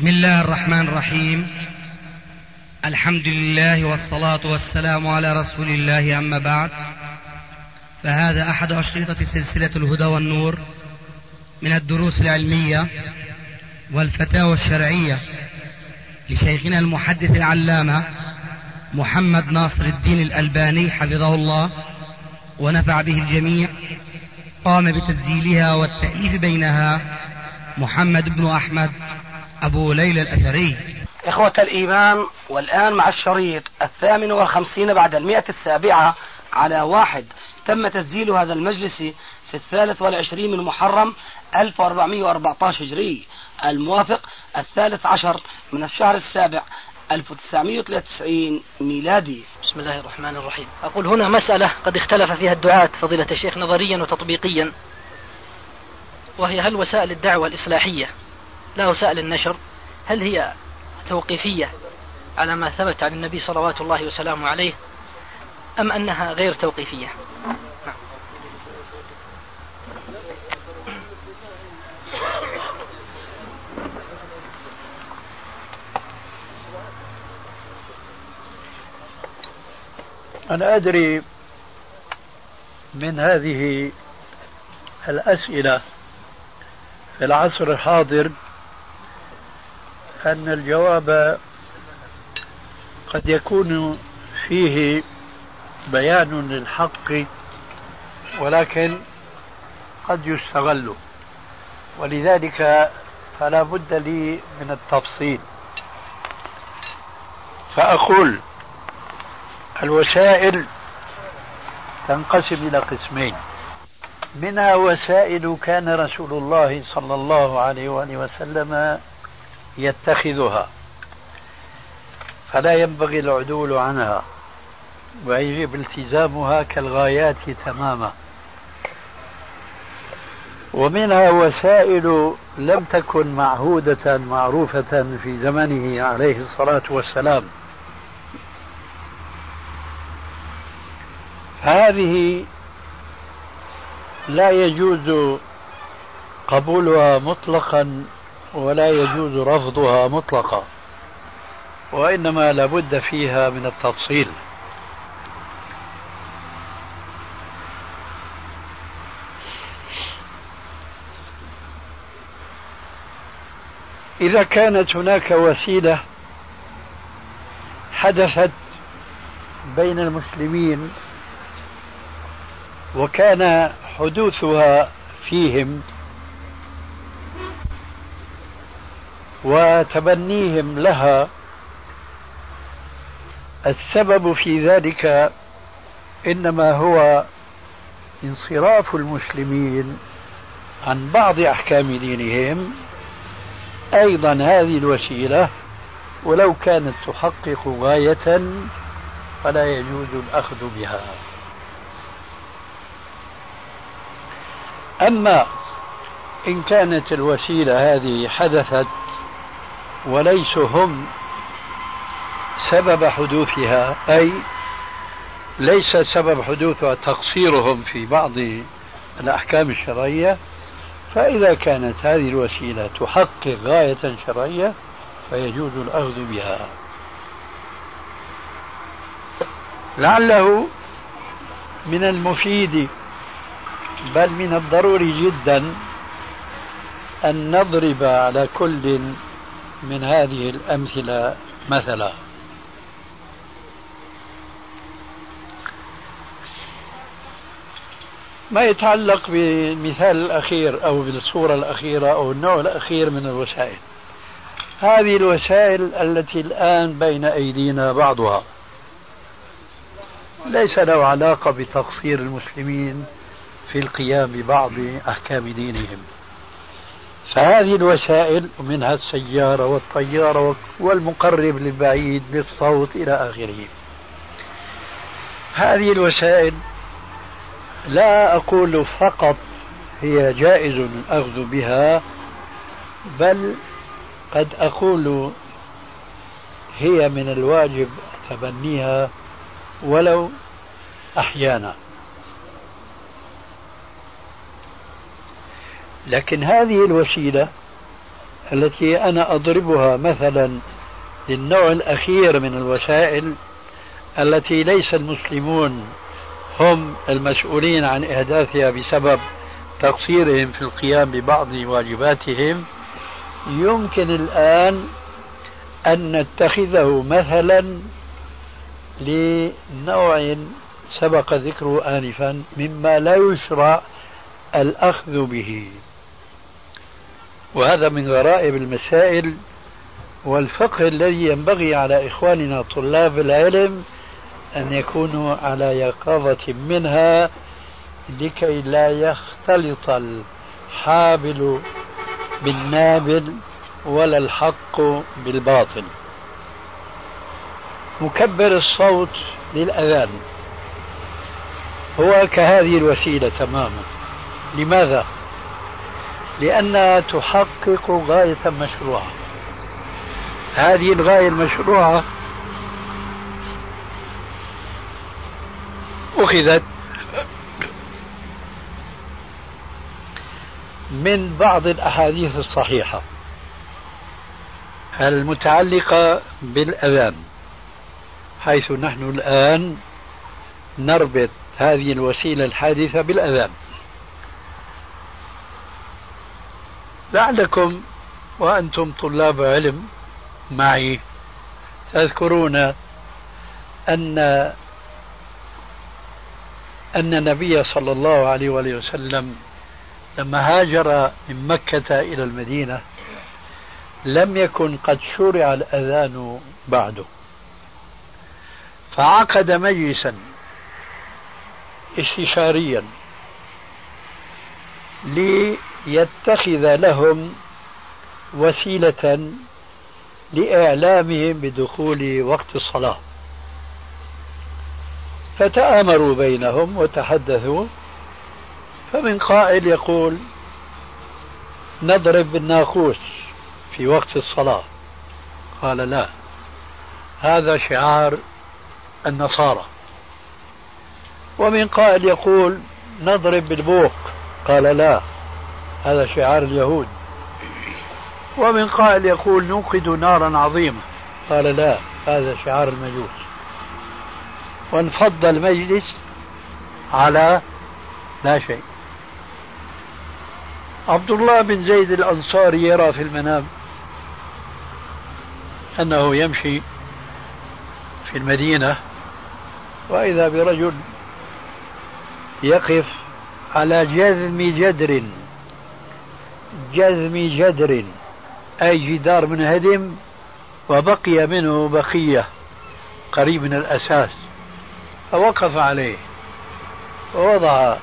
بسم الله الرحمن الرحيم. الحمد لله والصلاة والسلام على رسول الله، أما بعد، فهذا أحد أشرطة سلسلة الهدى والنور من الدروس العلمية والفتاوى الشرعية لشيخنا المحدث العلامة محمد ناصر الدين الألباني حفظه الله ونفع به الجميع. قام بتسجيلها والتأليف بينها محمد بن أحمد أبو ليلى الأثري. إخوة الإيمان، والآن مع الشريط 58 بعد 107 على 1. تم تسجيل هذا المجلس في 23 من محرم 1414 هجري، الموافق 13 من الشهر السابع 1993 ميلادي. بسم الله الرحمن الرحيم. أقول هنا مسألة قد اختلف فيها الدعاة فضيلة الشيخ نظريا وتطبيقيا، وهي هل وسائل الدعوة الإصلاحية لا وسائل النشر هل هي توقيفية على ما ثبت عن النبي صلوات الله وسلامه عليه، أم أنها غير توقيفية؟ أنا أدري من هذه الأسئلة في العصر الحاضر أن الجواب قد يكون فيه بيان للحق، ولكن قد يستغل، ولذلك فلا بد لي من التفصيل. فأقول الوسائل تنقسم إلى قسمين، منها وسائل كان رسول الله صلى الله عليه وآله وسلم يتخذها فلا ينبغي العدول عنها ويجب التزامها كالغايات تماما، ومنها وسائل لم تكن معهودة معروفة في زمنه عليه الصلاة والسلام، هذه لا يجوز قبولها مطلقا ولا يجوز رفضها مطلقا، وإنما لابد فيها من التفصيل. إذا كانت هناك وسيلة حدثت بين المسلمين وكان حدوثها فيهم وتبنيهم لها السبب في ذلك إنما هو انصراف المسلمين عن بعض أحكام دينهم، أيضا هذه الوسيلة ولو كانت تحقق غاية فلا يجوز الأخذ بها. أما إن كانت الوسيلة هذه حدثت وليسوا هم سبب حدوثها، أي ليس سبب حدوثها تقصيرهم في بعض الأحكام الشرعية، فإذا كانت هذه الوسيلة تحقق غاية شرعية فيجوز الأخذ بها. لعله من المفيد بل من الضروري جدا أن نضرب على كل من هذه الأمثلة مثلا. ما يتعلق بالمثال الأخير أو بالصورة الأخيرة أو النوع الأخير من الوسائل، هذه الوسائل التي الآن بين أيدينا بعضها ليس له علاقة بتقصير المسلمين في القيام ببعض أحكام دينهم، فهذه الوسائل منها السيارة والطيارة والمقرب للبعيد بالصوت إلى آخره. هذه الوسائل لا أقول فقط هي جائز الأخذ بها، بل قد أقول هي من الواجب تبنيها ولو أحيانا. لكن هذه الوسيلة التي أنا أضربها مثلا للنوع الأخير من الوسائل التي ليس المسلمون هم المسؤولين عن إحداثها بسبب تقصيرهم في القيام ببعض واجباتهم، يمكن الآن أن نتخذه مثلا لنوع سبق ذكره آنفا مما لا يشرع الأخذ به. وهذا من غرائب المسائل والفقه الذي ينبغي على إخواننا طلاب العلم أن يكونوا على يقظة منها لكي لا يختلط الحابل بالنابل ولا الحق بالباطل. مكبر الصوت للأذان هو كهذه الوسيلة تماما. لماذا؟ لأنها تحقق غاية مشروعة. هذه الغاية المشروعة أخذت من بعض الأحاديث الصحيحة المتعلقة بالأذان، حيث نحن الآن نربط هذه الوسيلة الحادثة بالأذان. لعلكم وأنتم طلاب علم معي تذكرون أن النبي صلى الله عليه وآله وسلم لما هاجر من مكة إلى المدينة لم يكن قد شرع الأذان بعده، فعقد مجلسا استشاريا ليتخذ لهم وسيلة لإعلامهم بدخول وقت الصلاة. فتآمروا بينهم وتحدثوا، فمن قائل يقول نضرب بالناقوس في وقت الصلاة، قال لا، هذا شعار النصارى. ومن قائل يقول نضرب بالبوق، قال لا، هذا شعار اليهود. ومن قائل يقول نوقد نارا عظيمة، قال لا، هذا شعار المجوس. وانفض المجلس على لا شيء. عبد الله بن زيد الأنصاري يرى في المنام أنه يمشي في المدينة وإذا برجل يقف على جذم جدر أي جدار منهدم وبقي منه بقية قريب من الأساس، فوقف عليه ووضع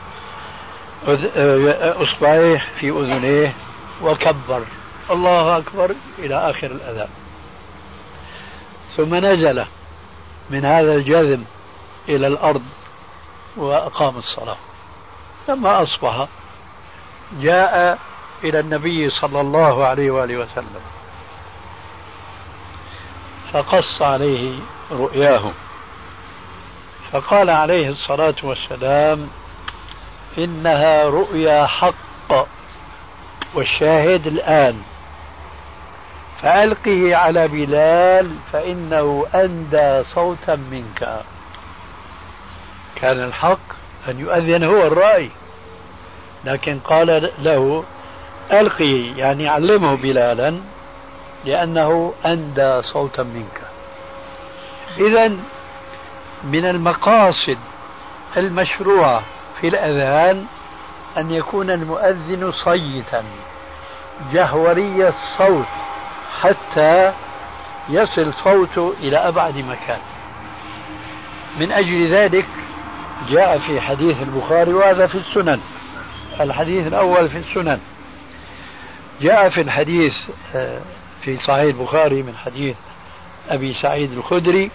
أصبعيه في أذنيه وكبر الله أكبر إلى آخر الأذان، ثم نزل من هذا الجذم إلى الأرض وأقام الصلاة. لما أصبح جاء إلى النبي صلى الله عليه وآله وسلم فقص عليه رؤياه، فقال عليه الصلاة والسلام إنها رؤيا حق، والشاهد الآن، فألقه على بلال فإنه أندى صوتا منك. كان الحق أن يؤذن هو الرأي، لكن قال له ألقه، يعني علمه بلالا لأنه أندى صوتا منك. إذن من المقاصد المشروعة في الأذان أن يكون المؤذن صيتا جهوري الصوت حتى يصل صوته إلى أبعد مكان. من أجل ذلك جاء في حديث البخاري، وهذا في السنن، الحديث الأول في السنن، جاء في الحديث في صحيح البخاري من حديث أبي سعيد الخدري.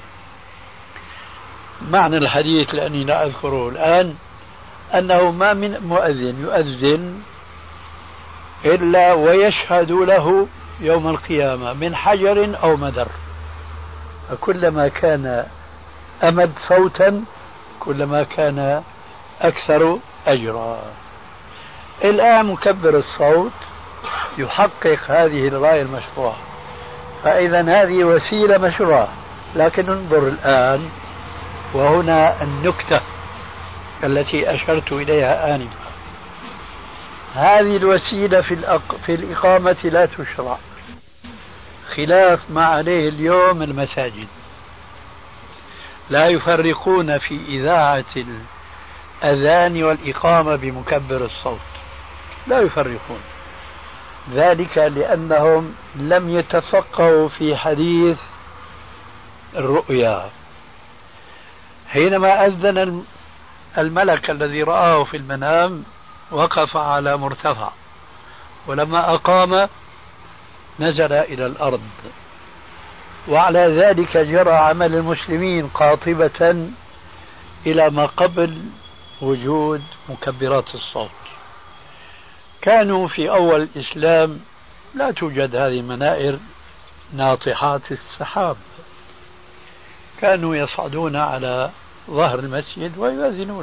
معنى الحديث لأني لا أذكره الآن أنه ما من مؤذن يؤذن إلا ويشهد له يوم القيامة من حجر أو مدر، فكلما كان أمد صوتا كلما كان أكثر أجرا. الآن مكبر الصوت يحقق هذه الغاية المشروعة. فإذا هذه وسيلة مشروعة. لكن انظر الآن، وهنا النكتة التي أشرت إليها آنفا، هذه الوسيلة في الإقامة لا تشرع، خلاف ما عليه اليوم المساجد. لا يفرقون في إذاعة الأذان والإقامة بمكبر الصوت، لا يفرقون، ذلك لأنهم لم يتفقهوا في حديث الرؤيا. حينما أذن الملك الذي رآه في المنام وقف على مرتفع، ولما أقام نزل إلى الأرض، وعلى ذلك جرى عمل المسلمين قاطبة إلى ما قبل وجود مكبرات الصوت. كانوا في أول الإسلام لا توجد هذه المنائر ناطحات السحاب، كانوا يصعدون على ظهر المسجد ويؤذنون.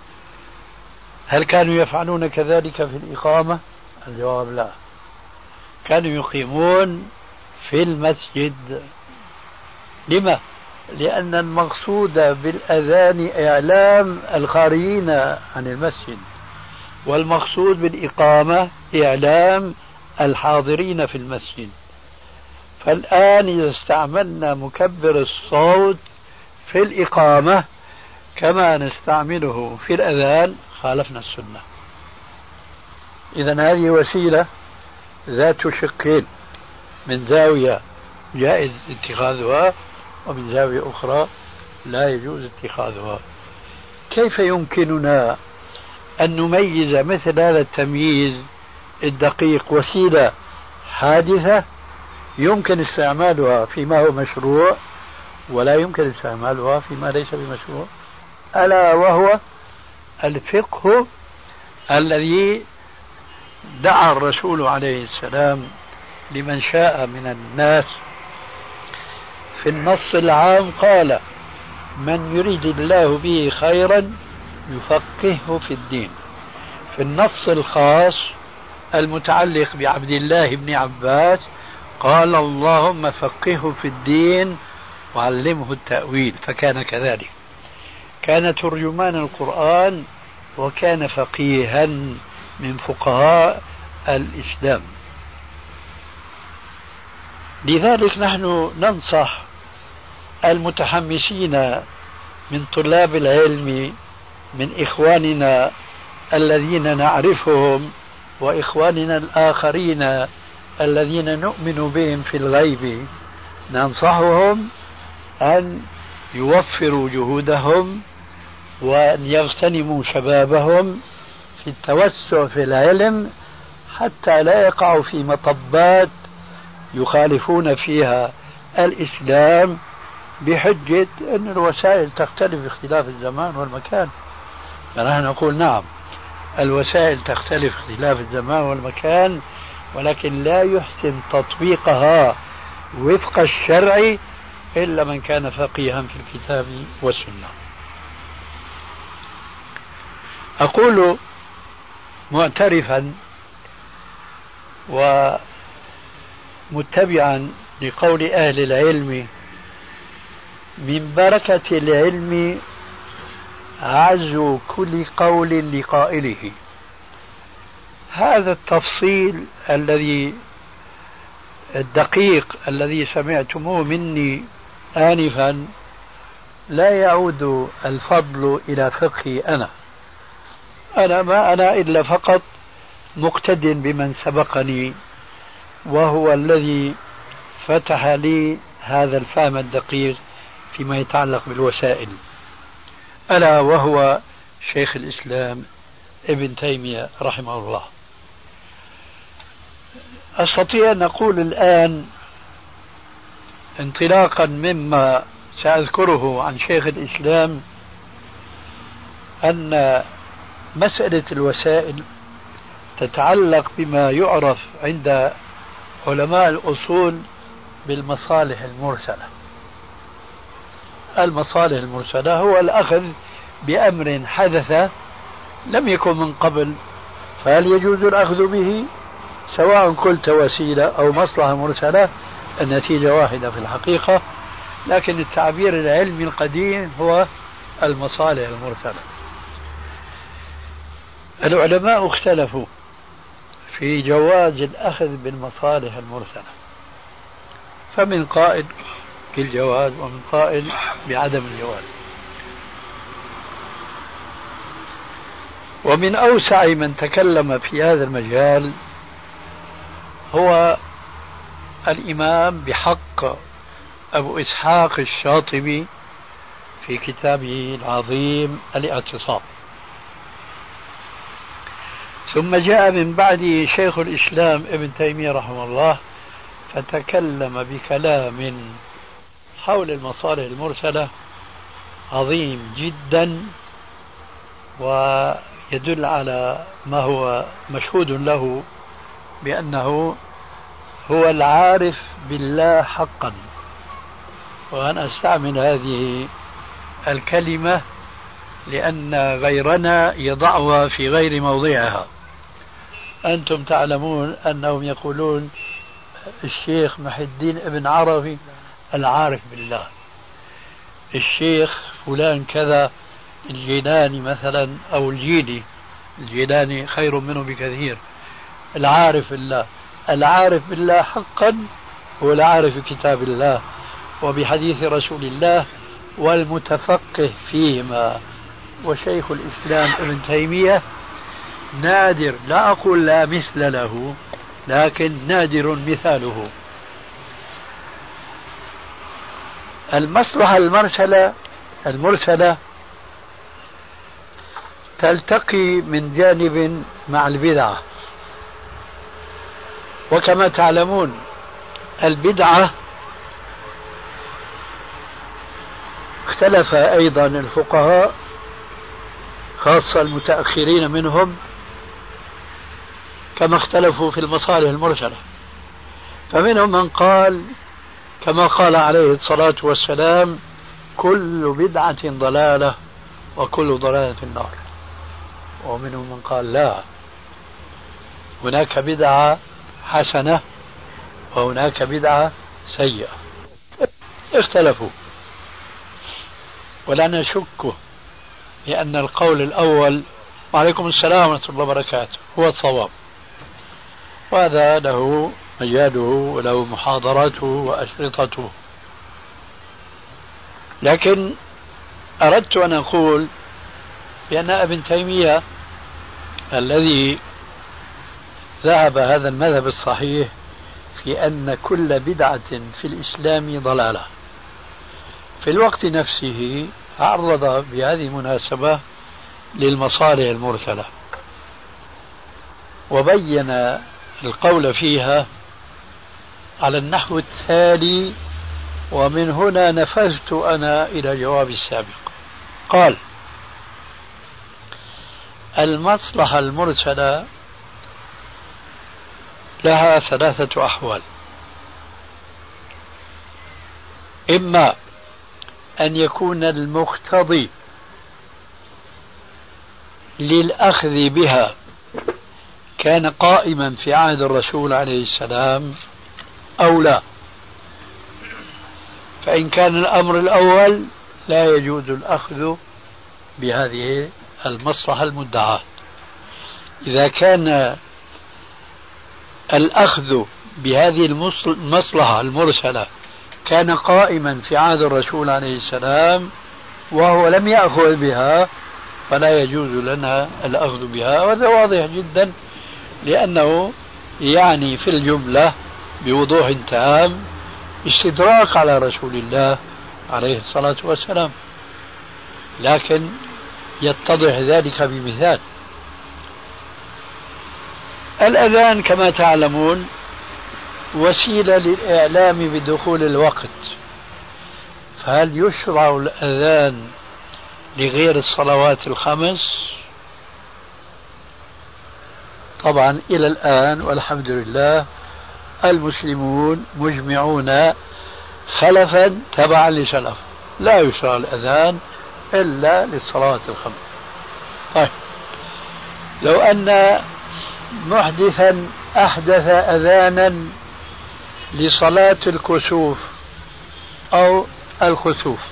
هل كانوا يفعلون كذلك في الإقامة؟ الجواب لا، كانوا يقيمون في المسجد. لما؟ لأن المقصود بالأذان إعلام الخارجين عن المسجد، والمقصود بالإقامة إعلام الحاضرين في المسجد. فالآن إذا استعملنا مكبر الصوت في الإقامة كما نستعمله في الأذان خالفنا السنة. إذن هذه وسيلة ذات شقين، من زاوية جائز اتخاذها ومن زاوية أخرى لا يجوز اتخاذها. كيف يمكننا أن نميز مثل هذا التمييز الدقيق؟ وسيلة حادثة يمكن استعمالها فيما هو مشروع، ولا يمكن استعمالها فيما ليس بمشروع، ألا وهو الفقه الذي دعا الرسول عليه السلام لمن شاء من الناس. في النص العام قال: من يريد الله به خيرا يفقهه في الدين. في النص الخاص المتعلق بعبد الله بن عباس قال: اللهم فقهه في الدين وعلمه التأويل. فكان كذلك، كان ترجمان القرآن وكان فقيها من فقهاء الإسلام. لذلك نحن ننصح المتحمسين من طلاب العلم، من إخواننا الذين نعرفهم وإخواننا الآخرين الذين نؤمن بهم في الغيب، ننصحهم أن يوفروا جهودهم وأن يغتنموا شبابهم في التوسع في العلم، حتى لا يقعوا في مطبات يخالفون فيها الإسلام بحجة أن الوسائل تختلف باختلاف الزمان والمكان. فنحن نقول نعم، الوسائل تختلف باختلاف الزمان والمكان، ولكن لا يحسن تطبيقها وفق الشرع إلا من كان فقيها في الكتاب والسنة. أقول معترفا ومتبعا لقول أهل العلم: من بركة العلم عزو كل قول لقائله. هذا التفصيل الدقيق الذي سمعتموه مني آنفا لا يعود الفضل إلى فقهي أنا ما أنا إلا فقط مقتد بمن سبقني، وهو الذي فتح لي هذا الفهم الدقيق فيما يتعلق بالوسائل، ألا وهو شيخ الإسلام ابن تيمية رحمه الله. أستطيع أن أقول الآن انطلاقا مما سأذكره عن شيخ الإسلام أن مسألة الوسائل تتعلق بما يعرف عند علماء الأصول بالمصالح المرسلة. المصالح المرسلة هو الأخذ بأمر حدث لم يكن من قبل، فهل يجوز الأخذ به سواء قلت وسيلة أو مصلحة مرسلة النتيجة واحدة في الحقيقة، لكن التعبير العلمي القديم هو المصالح المرسلة. العلماء اختلفوا في جواز الأخذ بالمصالح المرسلة، فمن قائل بالجواز ومن قائل بعدم الجواز. ومن أوسع من تكلم في هذا المجال هو الإمام بحق أبو إسحاق الشاطبي في كتابه العظيم الاعتصام. ثم جاء من بعده شيخ الإسلام ابن تيمية رحمه الله فتكلم بكلام حول المصالح المرسلة عظيم جدا، ويدل على ما هو مشهود له بأنه هو العارف بالله حقا. وأنا أستعمل هذه الكلمة لأن غيرنا يضعها في غير موضعها. أنتم تعلمون أنهم يقولون الشيخ محي الدين ابن عربي العارف بالله، الشيخ فلان كذا الجيلاني مثلا أو الجيلاني خير منه بكثير، العارف بالله. العارف بالله حقا هو العارف بكتاب الله وبحديث رسول الله والمتفقه فيهما. وشيخ الإسلام ابن تيمية نادر، لا أقول لا مثل له، لكن نادر مثاله. المصلحة المرسلة تلتقي من جانب مع البدعة، وكما تعلمون البدعة اختلف أيضا الفقهاء خاصة المتأخرين منهم كما اختلفوا في المصالح المرسلة. فمنهم من قال كما قال عليه الصلاة والسلام كل بدعة ضلالة وكل ضلالة في النار. ومنهم من قال لا، هناك بدعة حسنة وهناك بدعة سيئة. اختلفوا، ولا نشك لأن القول الأول وعليكم السلام ورحمة الله وبركاته هو الصواب، وهذا له مجاله وله محاضرته وأشرطته. لكن أردت أن أقول بأن ابن تيمية الذي ذهب هذا المذهب الصحيح في أن كل بدعة في الإسلام ضلالة، في الوقت نفسه عرض بهذه المناسبة للمصالح المرسلة وبين القول فيها على النحو التالي، ومن هنا نفذت أنا إلى جواب السابق. قال: المصلحة المرسلة لها ثلاثة أحوال: إما أن يكون المقتضي للأخذ بها كان قائما في عهد الرسول عليه السلام أو لا، فإن كان الأمر الأول لا يجوز الأخذ بهذه المصلحة المدعاة. إذا كان الأخذ بهذه المصلحة المرسلة كان قائما في عهد الرسول عليه السلام وهو لم يأخذ بها فلا يجوز لنا الأخذ بها. وهذا واضح جدا، لأنه يعني في الجملة بوضوح تام استدراك على رسول الله عليه الصلاة والسلام. لكن يتضح ذلك بمثال: الأذان كما تعلمون وسيلة للإعلام بدخول الوقت، فهل يشرع الأذان لغير الصلوات الخمس؟ طبعا إلى الآن والحمد لله المسلمون مجمعون خلفا تبعا لسلف لا يشرع الأذان إلا للصلوات الخمس. طيب، لو أن محدثا أحدث أذانا لصلاة الكسوف أو الخسوف،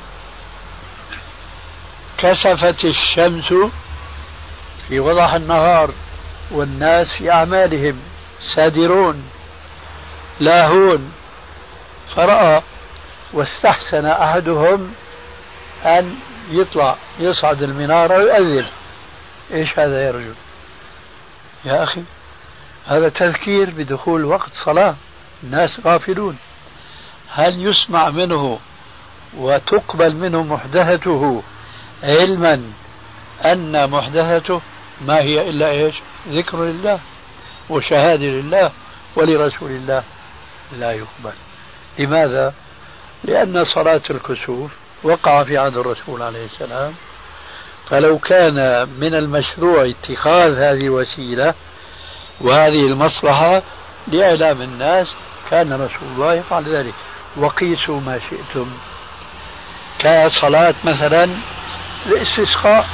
كسفت الشمس في وضح النهار والناس في أعمالهم سادرون لاهون، فرأى واستحسن أحدهم أن يصعد المنارة ويؤذن. إيش هذا يا رجل؟ يا أخي هذا تذكير بدخول وقت صلاة، الناس غافلون. هل يسمع منه وتقبل منه محدثته علما أن محدثته ما هي إلا إيش؟ ذكر لله وشهادة لله ولرسول الله؟ لا يقبل. لماذا؟ لأن صلاة الكسوف وقع في عهد الرسول عليه السلام، فلو كان من المشروع اتخاذ هذه الوسيلة وهذه المصلحة لإعلام الناس كان رسول الله يفعل ذلك. وقيسوا ما شئتم، كصلاة مثلا الاستسقاء،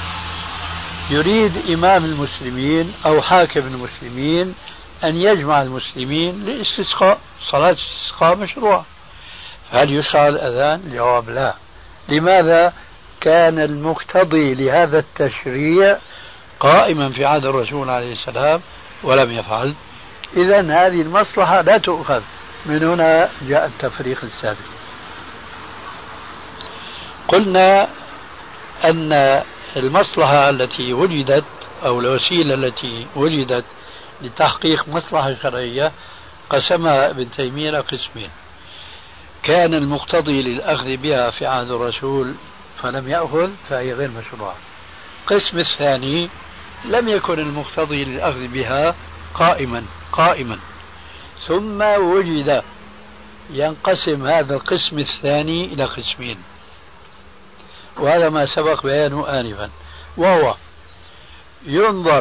يريد إمام المسلمين أو حاكم المسلمين أن يجمع المسلمين للاستسقاء، صلاة الاستسقاء مشروع، هل يشرع الأذان؟ الجواب لا. لماذا؟ كان المقتضي لهذا التشريع قائما في عهد الرسول عليه السلام ولم يفعل. إذن هذه المصلحة لا تؤخذ. من هنا جاء التفريق السابق. قلنا أن المصلحة التي وجدت أو الوسيلة التي وجدت لتحقيق مصلحة شرعية قسمها ابن تيمية إلى قسمين. كان المقتضي للأخذ بها في عهد الرسول فلم يأخذ فهي غير مشروعة. القسم الثاني لم يكن المقتضي للأخذ بها قائما ثم وجد. ينقسم هذا القسم الثاني إلى قسمين، وهذا ما سبق بيانه آنفا، وهو ينظر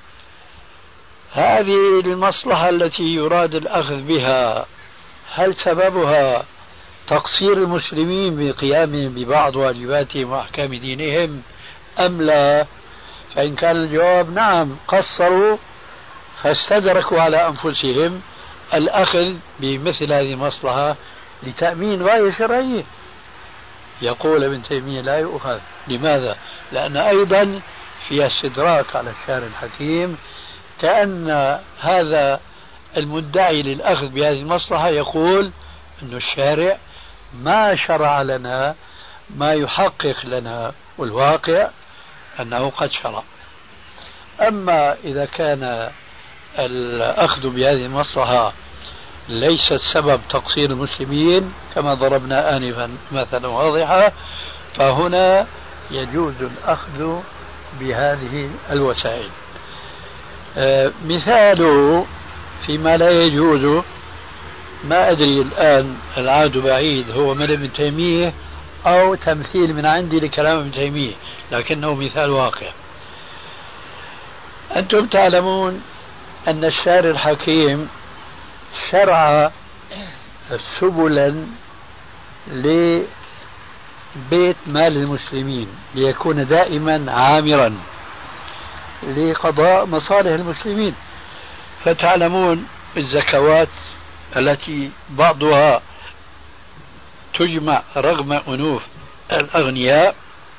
هذه المصلحة التي يراد الأخذ بها هل سببها تقصير المسلمين بقيامهم ببعض واجباتهم وأحكام دينهم أم لا؟ فإن كان الجواب نعم قصروا فاستدركوا على أنفسهم الأخذ بمثل هذه المصلحة لتأمين غاية شرعية، يقول ابن تيمية لا يؤخذ. لماذا؟ لأن أيضا فيها استدراك على الشارع الحكيم، كأن هذا المدعي للأخذ بهذه المصلحة يقول أن الشارع ما شرع لنا ما يحقق لنا، والواقع أنه قد شرع. أما إذا كان الأخذ بهذه المصلحة ليس سبب تقصير المسلمين كما ضربنا آنفا مثلا واضحة، فهنا يجوز الأخذ بهذه الوسائل. مثاله فيما لا يجوز ما أدري الآن، العهد بعيد، هو من ابن تيمية أو تمثيل من عندي لكلام ابن تيمية، لكنه مثال واقع. أنتم تعلمون أن الشارع الحكيم شرع سبلا لبيت مال المسلمين ليكون دائما عامرا لقضاء مصالح المسلمين. فتعلمون الزكوات التي بعضها تجمع رغم أنوف الأغنياء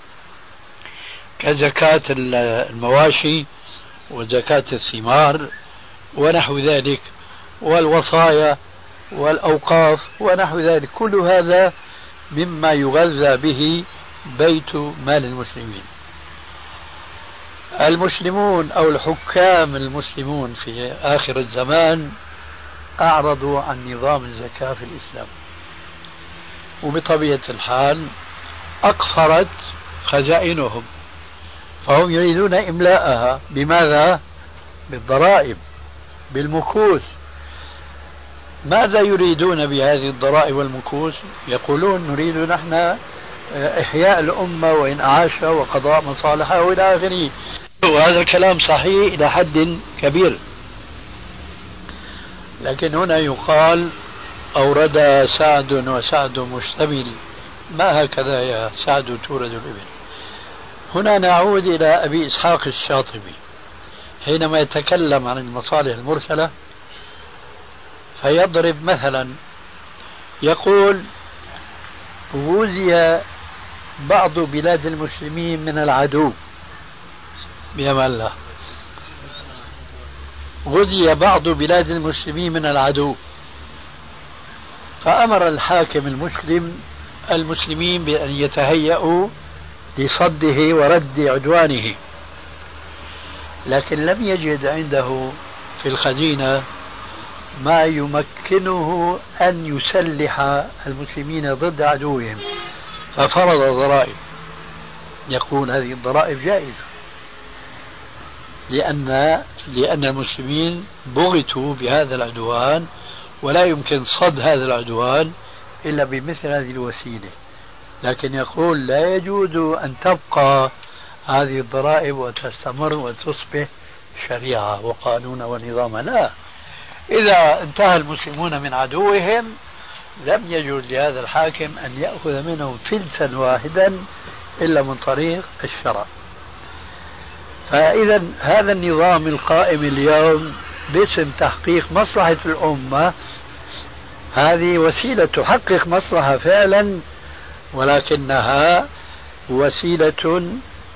كزكاة المواشي وزكاة الثمار ونحو ذلك، والوصايا والأوقاف ونحو ذلك، كل هذا مما يغذى به بيت مال المسلمين. المسلمون أو الحكام المسلمون في آخر الزمان أعرضوا عن نظام الزكاة في الإسلام، وبطبيعة الحال أقفرت خزائنهم، فهم يريدون إملاءها. بماذا؟ بالضرائب، بالمكوس. ماذا يريدون بهذه الضرائب والمكوس؟ يقولون نريد نحن إحياء الأمة وإن عاش وقضاء مصالحها وإلى آخره. وهذا كلام صحيح إلى حد كبير، لكن هنا يقال أورد سعد وسعد مشتمل، ما هكذا يا سعد تورد الإبل. هنا نعود إلى أبي إسحاق الشاطبي حينما يتكلم عن المصالح المرسلة فيضرب مثلا يقول غزي بعض بلاد المسلمين من العدو بأمان الله، غزي بعض بلاد المسلمين من العدو، فأمر الحاكم المسلمين بأن يتهيأوا لصده ورد عدوانه، لكن لم يجد عنده في الخزينة ما يمكنه أن يسلح المسلمين ضد عدوهم، ففرض ضرائب. يقول هذه الضرائب جائزة لأن المسلمين بغتوا بهذا العدوان، ولا يمكن صد هذا العدوان إلا بمثل هذه الوسيلة. لكن يقول لا يجوز أن تبقى هذه الضرائب وتستمر وتصبح شريعة وقانون ونظاما، لا، إذا انتهى المسلمون من عدوهم لم يجوز لهذا الحاكم أن يأخذ منهم فلسا واحدا إلا من طريق الشرع. فإذا هذا النظام القائم اليوم باسم تحقيق مصلحة الأمة، هذه وسيلة تحقق مصلحة فعلا، ولكنها وسيلة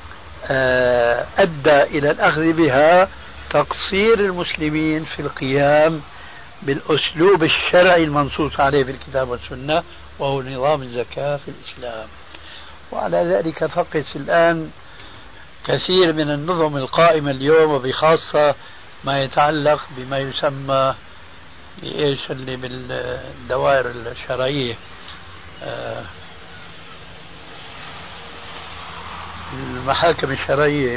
أدى إلى الأخذ بها تقصير المسلمين في القيام بالأسلوب الشرعي المنصوص عليه في الكتاب والسنة، وهو نظام الزكاة في الإسلام. وعلى ذلك فقس الآن كثير من النظم القائمة اليوم، وبخاصة ما يتعلق بما يسمى بإيش اللي بالدوائر الشرعية، المحاكم الشرعية،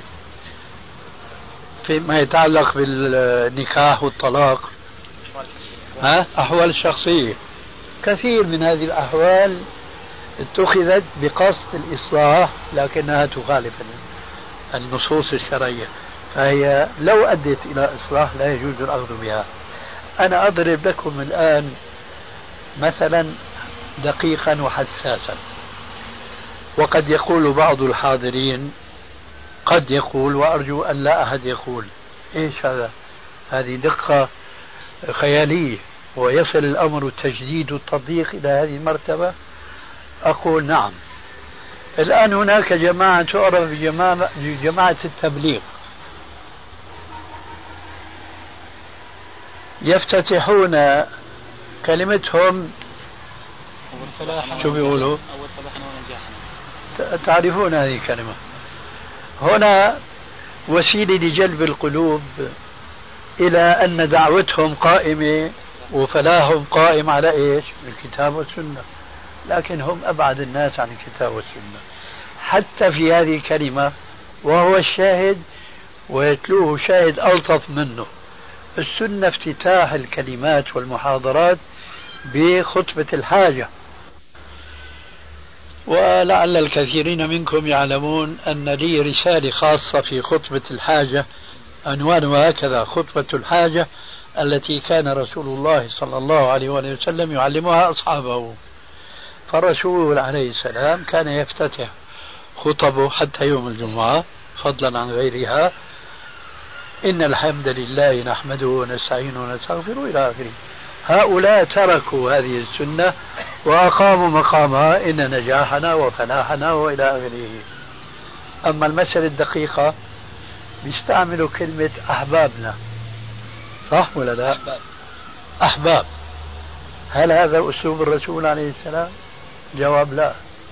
فيما يتعلق بالنكاح والطلاق، أحوال الشخصية. كثير من هذه الأحوال اتخذت بقصد الإصلاح لكنها تخالف النصوص الشرعية، فهي لو أدت إلى إصلاح لا يجوز الأخذ بها. أنا أضرب لكم الآن مثلا دقيقا وحساسا، وقد يقول بعض الحاضرين، قد يقول وأرجو أن لا أحد يقول إيش هذا، هذه دقة خيالية ويصل الأمر التجديد والتضييق إلى هذه المرتبة. أقول نعم، الآن هناك جماعة تعرف بجماعة التبليغ، يفتتحون كلمتهم شو بيقولوا، تعرفون هذه الكلمة، هنا وسيلة لجلب القلوب إلى أن دعوتهم قائمة وفلاحهم قائم على إيش؟ الكتاب والسنة، لكن هم أبعد الناس عن الكتاب والسنة حتى في هذه الكلمة، وهو الشاهد ويتلوه شاهد ألطف منه. السنة افتتاح الكلمات والمحاضرات بخطبة الحاجة، ولعل الكثيرين منكم يعلمون أن لي رسالة خاصة في خطبة الحاجة عنوانها هكذا: خطبة الحاجة التي كان رسول الله صلى الله عليه وسلم يعلمها أصحابه. فالرسول عليه السلام كان يفتتح خطبه حتى يوم الجمعة فضلا عن غيرها: إن الحمد لله نحمده ونستعينه ونستغفره إلى آخره. هؤلاء تركوا هذه السنة وأقاموا مقامها إن نجاحنا وفلاحنا وإلى آخره. أما المسألة الدقيقة بيستعملوا كلمة أحبابنا، صح ولا لا؟ أحباب، هل هذا أسلوب الرسول عليه السلام؟ جواب لا.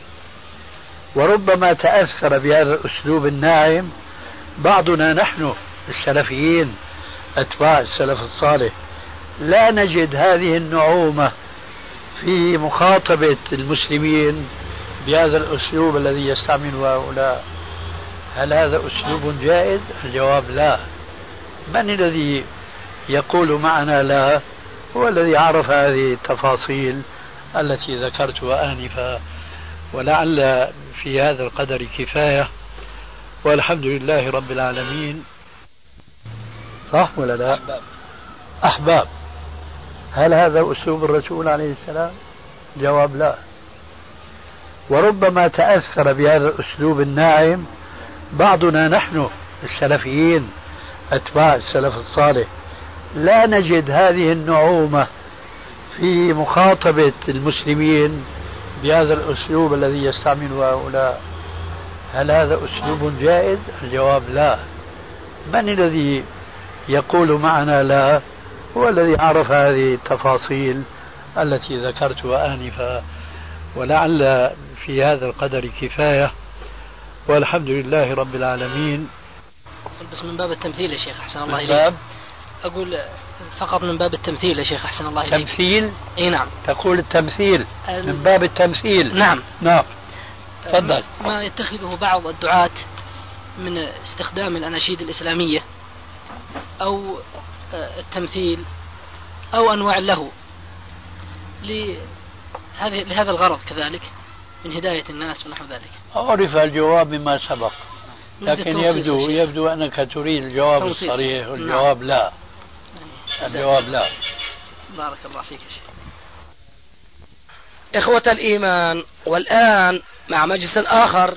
وربما تأثر بهذا الأسلوب الناعم بعضنا نحن السلفيين أتباع السلف الصالح، لا نجد هذه النعومة في مخاطبة المسلمين بهذا الأسلوب الذي يستعمله هؤلاء. هل هذا أسلوب جائز؟ الجواب لا. من الذي يقول معنا لا؟ هو الذي عرف هذه التفاصيل التي ذكرتها آنفا، ولعل في هذا القدر كفاية، والحمد لله رب العالمين. صح ولا لا؟ أحباب، هل هذا أسلوب الرسول عليه السلام؟ جواب لا. وربما تأثر بهذا الأسلوب الناعم بعضنا نحن السلفيين أتباع السلف الصالح لا نجد هذه النعومة في مخاطبة المسلمين بهذا الأسلوب الذي يستعمله هؤلاء. هل هذا أسلوب جائز؟ الجواب لا. من الذي يقول معنا لا؟ هو الذي عرف هذه التفاصيل التي ذكرتها آنفا، ولعل في هذا القدر كفاية، والحمد لله رب العالمين. بس من باب التمثيل يا شيخ أحسن الله إليك. أقول فقط من باب التمثيل يا شيخ أحسن الله إليك. تمثيل؟ إي نعم. تقول التمثيل من باب التمثيل. نعم نعم. تفضل. ما يتخذه بعض الدعاة من استخدام الأناشيد الإسلامية أو التمثيل أو أنواع له لهذا الغرض كذلك من هداية الناس ونحو ذلك. أعرف الجواب مما سبق، لكن يبدو أنك تريد الجواب الصريح، والجواب لا. الجواب لا. بارك الله فيك يا شيخ. إخوة الإيمان، والآن مع مجلس آخر.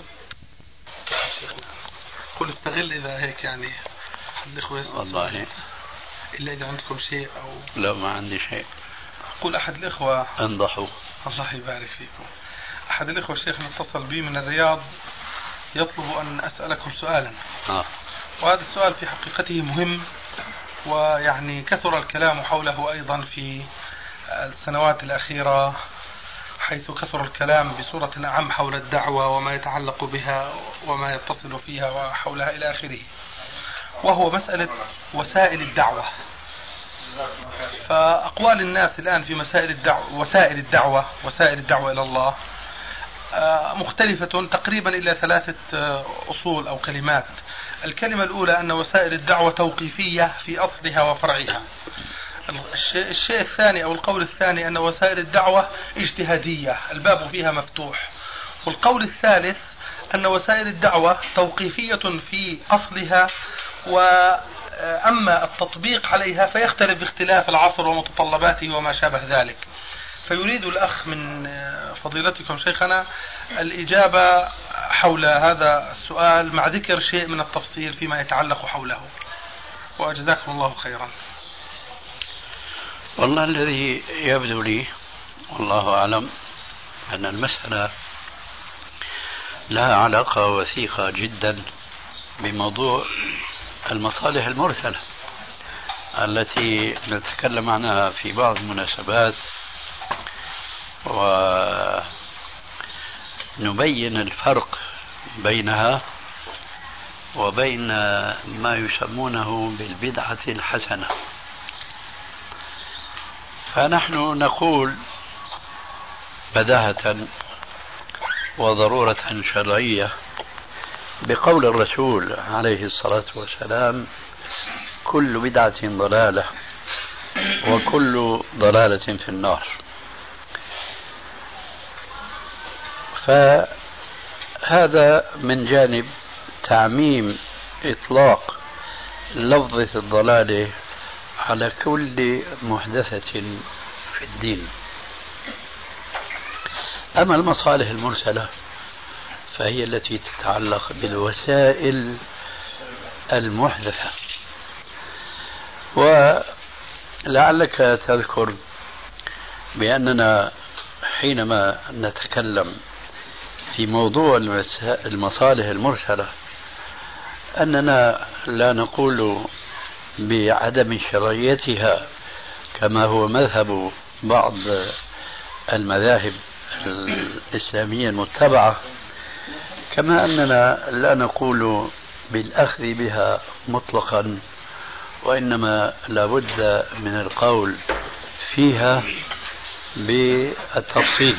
قل استغل إذا هيك يعني الإخوة يسأل والله إلا إذا عندكم شيء أو لا ما عندي شيء. قل أحد الإخوة انضحوا. الله يبارك فيكم. أحد الإخوة الشيخ اتصل بي من الرياض يطلب أن أسألكم سؤالا. وهذا السؤال في حقيقته مهم، ويعني كثر الكلام حوله أيضا في السنوات الأخيرة، حيث كثر الكلام بصورة أعم حول الدعوة وما يتعلق بها وما يتصل فيها وحولها إلى آخره، وهو مسألة وسائل الدعوة. فأقوال الناس الآن في وسائل الدعوة إلى الله مختلفة تقريبا إلى 3 أصول أو كلمات. الكلمة الأولى أن وسائل الدعوة توقيفية في أصلها وفرعها. الشيء الثاني أو القول الثاني أن وسائل الدعوة اجتهادية، الباب فيها مفتوح. والقول الثالث أن وسائل الدعوة توقيفية في أصلها، وأما التطبيق عليها فيختلف باختلاف العصر ومتطلباته وما شابه ذلك. فيريد الأخ من فضيلتكم شيخنا الإجابة حول هذا السؤال مع ذكر شيء من التفصيل فيما يتعلق حوله، وجزاكم الله خيرا. والله الذي يبدو لي والله أعلم أن المسألة لها علاقة وثيقة جدا بموضوع المصالح المرسلة التي نتكلم عنها في بعض المناسبات، ونبين الفرق بينها وبين ما يسمونه بالبدعة الحسنة. فنحن نقول بداهة وضرورة شرعية بقول الرسول عليه الصلاة والسلام: كل بدعة ضلالة وكل ضلالة في النار. فهذا من جانب تعميم إطلاق لفظة الضلالة على كل محدثة في الدين. أما المصالح المرسلة فهي التي تتعلق بالوسائل المحدثة. ولعلك تذكر بأننا حينما نتكلم في موضوع المصالح المرسلة أننا لا نقول بعدم شرعيتها كما هو مذهب بعض المذاهب الإسلامية المتبعة، كما أننا لا نقول بالأخذ بها مطلقا، وإنما لابد من القول فيها بالتفصيل.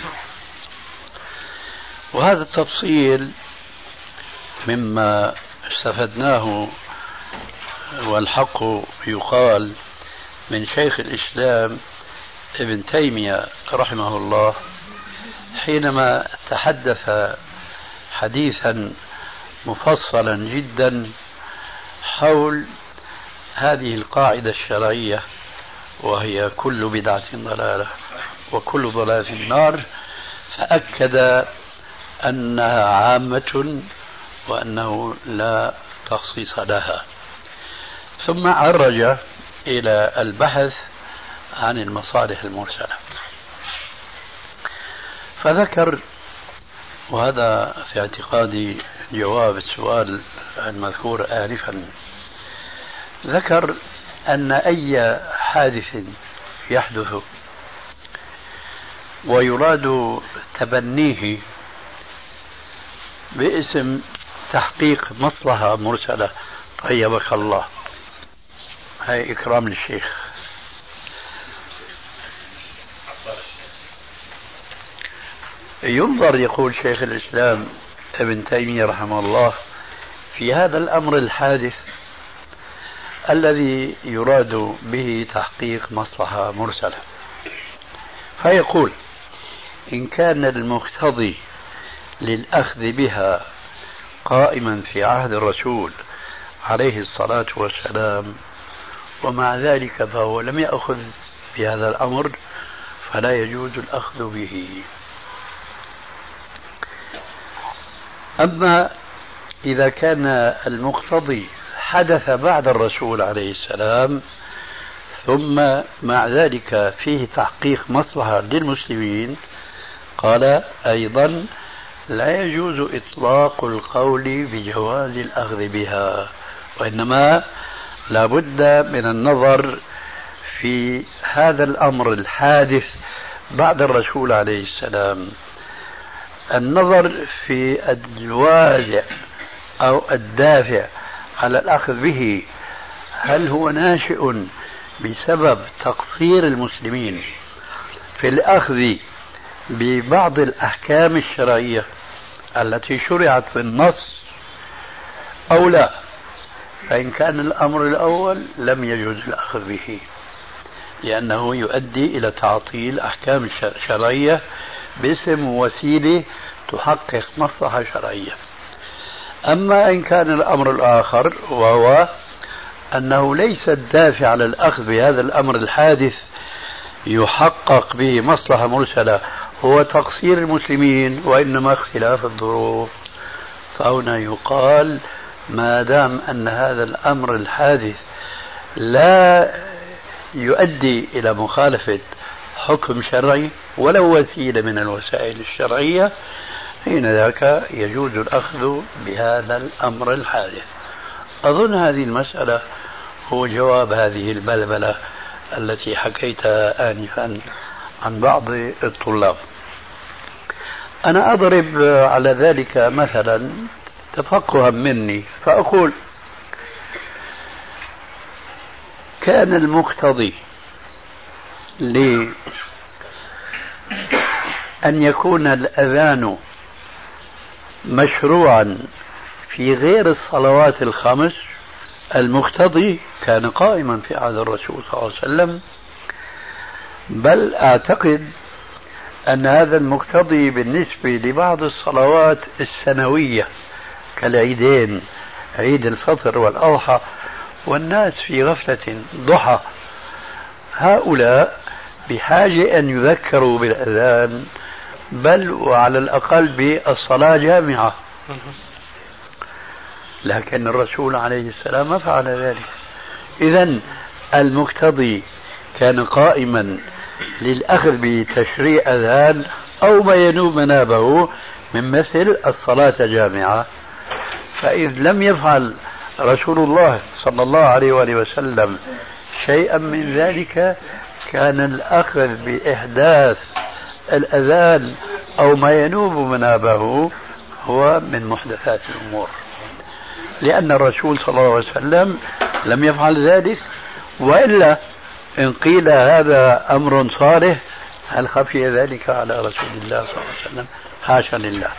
وهذا التفصيل مما استفدناه والحق يقال من شيخ الإسلام ابن تيمية رحمه الله حينما تحدث حديثا مفصلا جدا حول هذه القاعدة الشرعية، وهي كل بدعة ضلالة وكل ضلالة في النار، فأكد أنها عامة وأنه لا تخصيص لها. ثم عرج إلى البحث عن المصالح المرسلة، فذكر، وهذا في اعتقادي جواب السؤال المذكور آنفا، ذكر أن أي حادث يحدث ويراد تبنيه باسم تحقيق مصلحة مرسلة، طيبك الله، هاي إكرام للشيخ، ينظر، يقول شيخ الإسلام ابن تيمية رحمه الله، في هذا الأمر الحادث الذي يراد به تحقيق مصلحة مرسلة، فيقول: إن كان المقتضي للأخذ بها قائما في عهد الرسول عليه الصلاة والسلام، ومع ذلك فهو لم يأخذ بهذا الأمر، فلا يجوز الأخذ به. أما إذا كان المقتضي حدث بعد الرسول عليه السلام، ثم مع ذلك فيه تحقيق مصلحة للمسلمين، قال أيضا: لا يجوز إطلاق القول بجواز الأخذ بها، وإنما لا بد من النظر في هذا الأمر الحادث بعد الرسول عليه السلام، النظر في الوازع أو الدافع على الأخذ به، هل هو ناشئ بسبب تقصير المسلمين في الأخذ ببعض الأحكام الشرعية التي شرعت في النص أو لا؟ فإن كان الأمر الأول لم يجوز الأخذ به، لأنه يؤدي إلى تعطيل أحكام شرعية باسم وسيلة تحقق مصلحة شرعية. أما إن كان الأمر الآخر، وهو أنه ليس الدافع على الأخذ بهذا الأمر الحادث يحقق به مصلحة مرسلة هو تقصير المسلمين وإنما اختلاف الظروف، فهنا يقال: ما دام أن هذا الأمر الحادث لا يؤدي إلى مخالفة حكم شرعي ولو وسيلة من الوسائل الشرعية، حين ذاك يجوز الأخذ بهذا الأمر الحادث. أظن هذه المسألة هو جواب هذه البلبلة التي حكيتها آنفا عن بعض الطلاب. أنا أضرب على ذلك مثلا تفقها مني، فأقول: كان المقتضي لأن يكون الأذان مشروعا في غير الصلوات الخمس، المقتضي كان قائما في عهد الرسول صلى الله عليه وسلم، بل أعتقد أن هذا المقتضي بالنسبة لبعض الصلوات السنوية كالعيدين، عيد الفطر والأضحى، والناس في غفلة ضحى، هؤلاء بحاجة أن يذكروا بالأذان، بل وعلى الأقل بالصلاة جامعة، لكن الرسول عليه السلام ما فعل ذلك. إذن المقتضي كان قائما للأخذ بتشريع أذان أو ما ينوب منابه من مثل الصلاة جامعة، فإذ لم يفعل رسول الله صلى الله عليه وآله وسلم شيئا من ذلك، كان الأخذ بإحداث الأذان أو ما ينوب منابه هو من محدثات الأمور، لأن الرسول صلى الله عليه وسلم لم يفعل ذلك. وإلا إن قيل هذا أمر صالح، هل خفي ذلك على رسول الله صلى الله عليه وسلم؟ حاشا لله.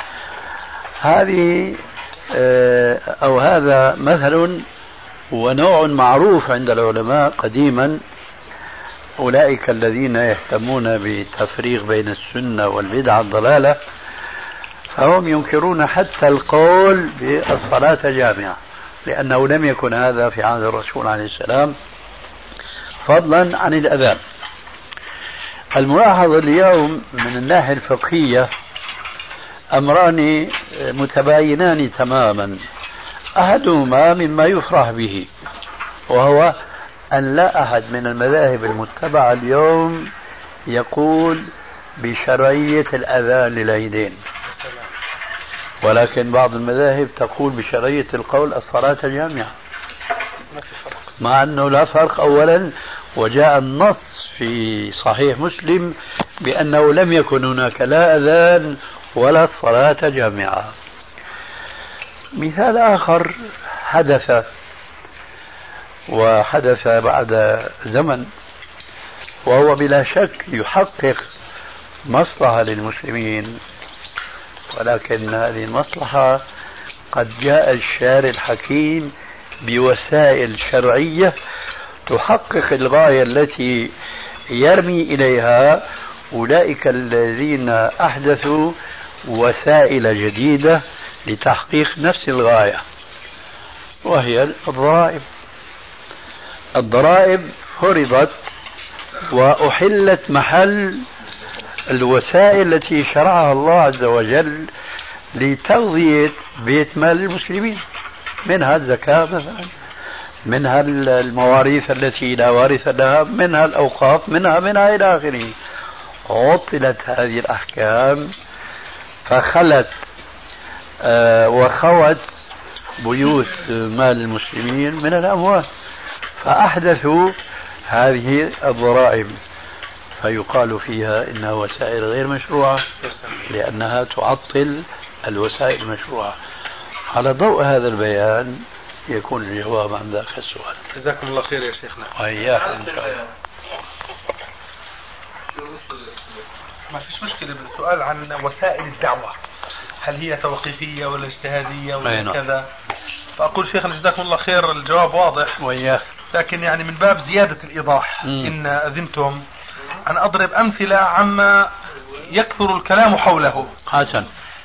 هذه أو هذا مثل ونوع معروف عند العلماء قديما، أولئك الذين يهتمون بالتفريق بين السنة والبدعة الضلالة، فهم ينكرون حتى القول بالصلاة جامعة، لأنه لم يكن هذا في عهد الرسول عليه السلام، فضلا عن الأذان. الملاحظة اليوم من الناحية الفقهية أمران متباينان تماما، أحدهما مما يفرح به، وهو أن لا أحد من المذاهب المتبعة اليوم يقول بشرعية الأذان للعيدين، ولكن بعض المذاهب تقول بشرعية القول الصلاة جامعة، مع أنه لا فرق أولا، وجاء النص في صحيح مسلم بأنه لم يكن هناك لا أذان ولا الصلاة جامعة. مثال آخر حدث بعد زمن، وهو بلا شك يحقق مصلحة للمسلمين، ولكن هذه المصلحة قد جاء الشارع الحكيم بوسائل شرعية تحقق الغاية التي يرمي إليها أولئك الذين أحدثوا وسائل جديدة لتحقيق نفس الغاية، وهي الضرائب فرضت وأحلت محل الوسائل التي شرعها الله عز وجل لتغذية بيت مال المسلمين، منها الزكاة مثلا، منها المواريث التي لا وارث لها، منها الأوقاف، منها إلى آخره. عطلت هذه الأحكام فخلت وخوت بيوت مال المسلمين من الأموال، فأحدثوا هذه الضرائب، فيقال فيها إنها وسائل غير مشروعة لأنها تعطل الوسائل المشروعة. على ضوء هذا البيان يكون الجواب عن ذاك السؤال. جزاكم الله خير يا شيخنا. وإياكم إن شاء الله. ما فيش مشكلة بالسؤال عن وسائل الدعوة، هل هي توقيفية ولا اجتهادية ولا كذا؟ فأقول شيخنا جزاكم الله خير الجواب واضح، وإياك، لكن يعني من باب زيادة الإيضاح إن أذنتم أن أضرب أمثلة عما يكثر الكلام حوله. حسن.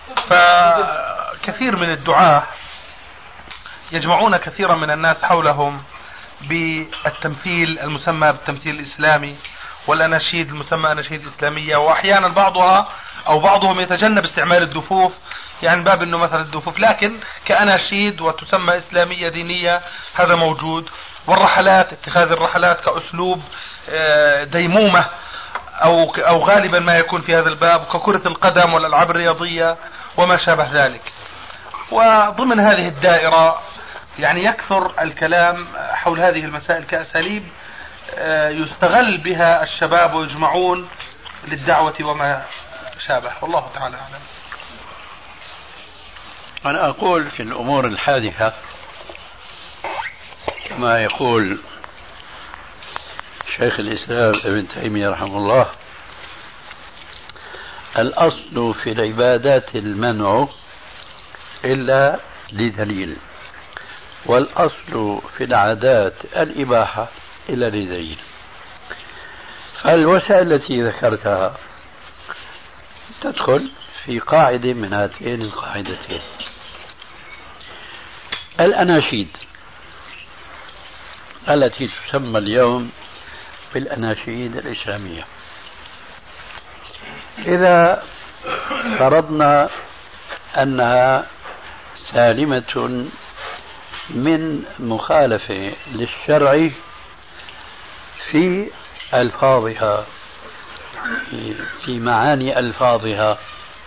فكثير من الدعاة يجمعون كثيرا من الناس حولهم بالتمثيل المسمى بالتمثيل الإسلامي والأناشيد المسمى أناشيد إسلامية، وأحيانا بعضهم يتجنب استعمال الدفوف، يعني باب أنه مثلا الدفوف لكن كأناشيد وتسمى إسلامية دينية، هذا موجود. والرحلات، اتخاذ الرحلات كأسلوب ديمومة أو غالبا ما يكون في هذا الباب، ككرة القدم والألعاب الرياضية وما شابه ذلك. وضمن هذه الدائرة يعني يكثر الكلام حول هذه المسائل كأساليب يستغل بها الشباب ويجمعون للدعوة وما شابه، والله تعالى أعلم. أنا أقول في الأمور الحادثة كما يقول شيخ الإسلام ابن تيمية رحمه الله: الأصل في العبادات المنع إلا لدليل، والأصل في العادات الإباحة إلا لدليل. فالوسائل التي ذكرتها تدخل في قاعدة من هاتين القاعدتين. الأناشيد التي تسمى اليوم بالأناشيد الإسلامية، إذا فرضنا أنها سالمة من مخالفة للشرع في ألفاظها، في معاني ألفاظها،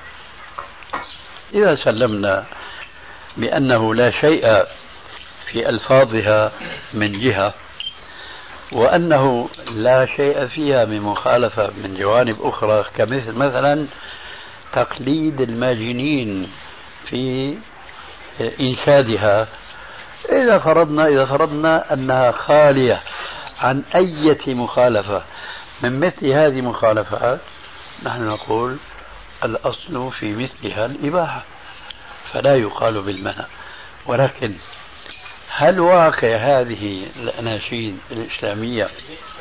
إذا سلمنا بأنه لا شيء في ألفاظها من جهة، وأنه لا شيء فيها من مخالفة من جوانب أخرى، كمثل مثلا تقليد الماجنين في إنشادها، إذا فرضنا أنها خالية عن أي مخالفة من مثل هذه المخالفات، نحن نقول الأصل في مثلها الإباحة، فلا يقال بالمنع. ولكن هل واقع هذه الأناشيد الإسلامية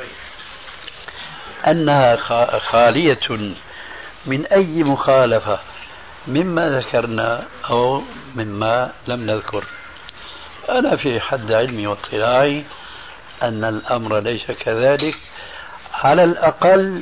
أنها خالية من أي مخالفة مما ذكرنا أو مما لم نذكر؟ أنا في حد علمي واطلاعي أن الأمر ليس كذلك. على الأقل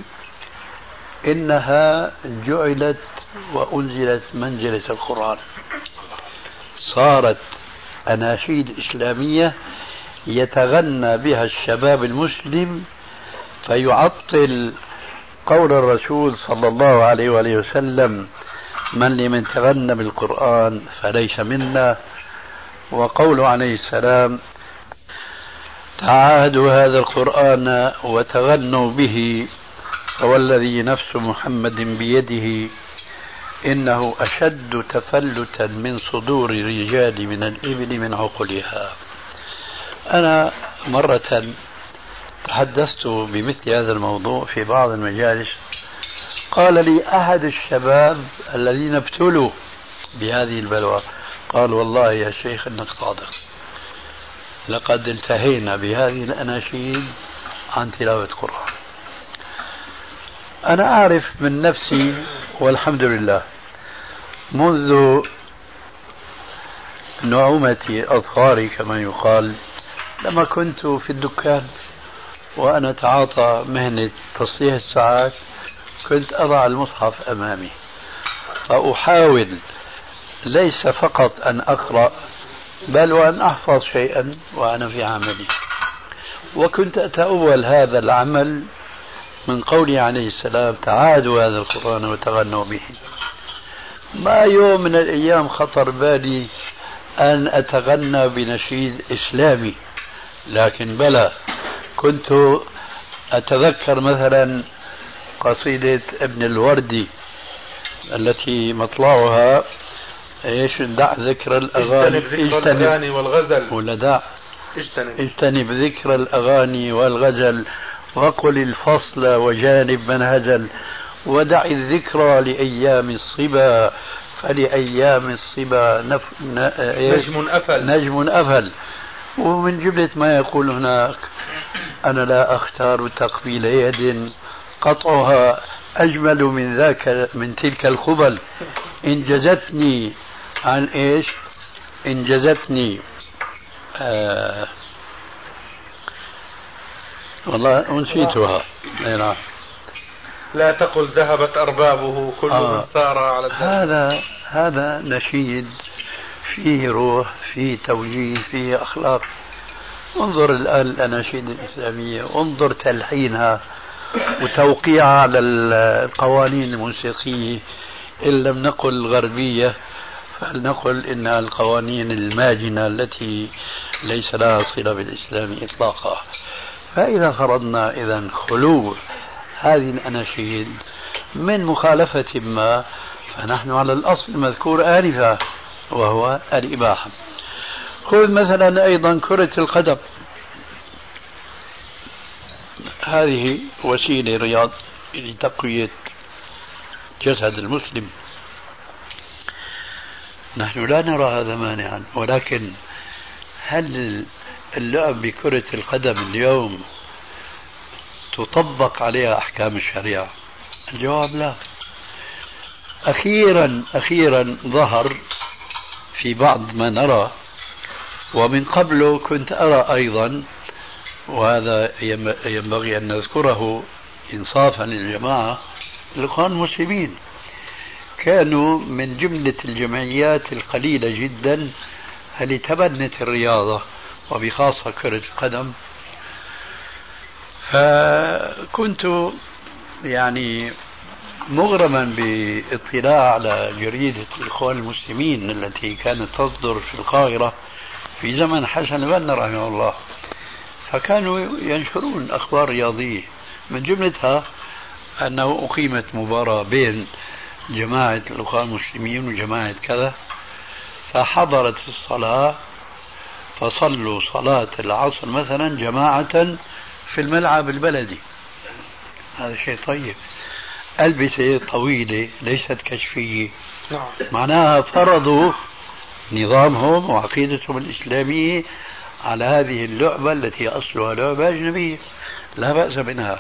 إنها جعلت وأنزلت منزلة القرآن، صارت أناشيد إسلامية يتغنى بها الشباب المسلم فيعطل قول الرسول صلى الله عليه وآله وسلم: من لمن تغنى بالقرآن فليس منا، وقوله عليه السلام: تعاهدوا هذا القرآن وتغنوا به، فوالذي نفس محمد بيده إنه أشد تفلتا من صدور الرجال من الإبل من عقلها. أنا مرة تحدثت بمثل هذا الموضوع في بعض المجالس، قال لي أحد الشباب الذين ابتلوا بهذه البلوى، قال: والله يا شيخ إنك صادق، لقد انتهينا بهذه الأناشيد عن تلاوة القرآن. أنا أعرف من نفسي والحمد لله منذ نعومة أظفاري كما يقال، لما كنت في الدكان وأنا أتعاطى مهنة تصليح الساعات، كنت أضع المصحف أمامي فأحاول ليس فقط أن أقرأ بل وأن أحفظ شيئا وأنا في عملي. وكنت أتأول هذا العمل من قوله عليه السلام: تعاهدوا هذا القرآن وتغنوا به. ما يوم من الأيام خطر بالي أن أتغنى بنشيد إسلامي، لكن بلى كنت أتذكر مثلا قصيدة ابن الوردي التي مطلعها ايش: دع ذكر الأغاني والغزل، ولا دع اجتنب ذكر الأغاني والغزل، وقل الفصل وجانب من هزل، ودع الذكرى لأيام الصبا، فلأيام الصبا نجم أفل. ومن جملة ما يقول هناك: أنا لا أختار تقبيل يد قطعها أجمل من ذاك من تلك الخبل، إن جزتني عن إيش؟ إن جزتني والله أنسيتها. لا تقل ذهبت أربابه كل من سار على الذهب. هذا نشيد فيه روح، فيه توجيه، فيه أخلاق. انظر الآن الأناشيد الإسلامية، انظر تلحينها وتوقيعها على القوانين الموسيقية، إن لم نقل الغربية فلنقل إنها القوانين الماجنة التي ليس لها صلة بالإسلام إطلاقا. فإذا فرضنا إذن خلو هذه الأناشيد من مخالفة ما، فنحن على الأصل المذكور آنفا وهو الإباحة. خذ مثلا أيضا كرة القدم، هذه وسيلة رياض لتقوية جسد المسلم، نحن لا نرى هذا مانعا، ولكن هل اللعب بكرة القدم اليوم تطبق عليها أحكام الشريعة؟ الجواب لا. أخيرا ظهر في بعض ما نرى، ومن قبله كنت أرى أيضا، وهذا ينبغي أن نذكره إنصافا للجماعة، الإخوان المسلمين كانوا من جملة الجمعيات القليلة جدا التي تبنت الرياضة وبخاصة كرة القدم. فكنت يعني مغرما باطلاع على جريدة الإخوان المسلمين التي كانت تصدر في القاهرة في زمن حسن البنا رحمه الله، فكانوا ينشرون أخبار رياضية، من جملتها أنه أقيمت مباراة بين جماعة الإخوان المسلمين وجماعة كذا، فحضرت الصلاة فصلوا صلاة العصر مثلا جماعة في الملعب البلدي. هذا شيء طيب، ألبسة طويلة ليست كشفية، معناها فرضوا نظامهم وعقيدتهم الإسلامية على هذه اللعبة التي أصلها لعبة أجنبية لا بأس منها.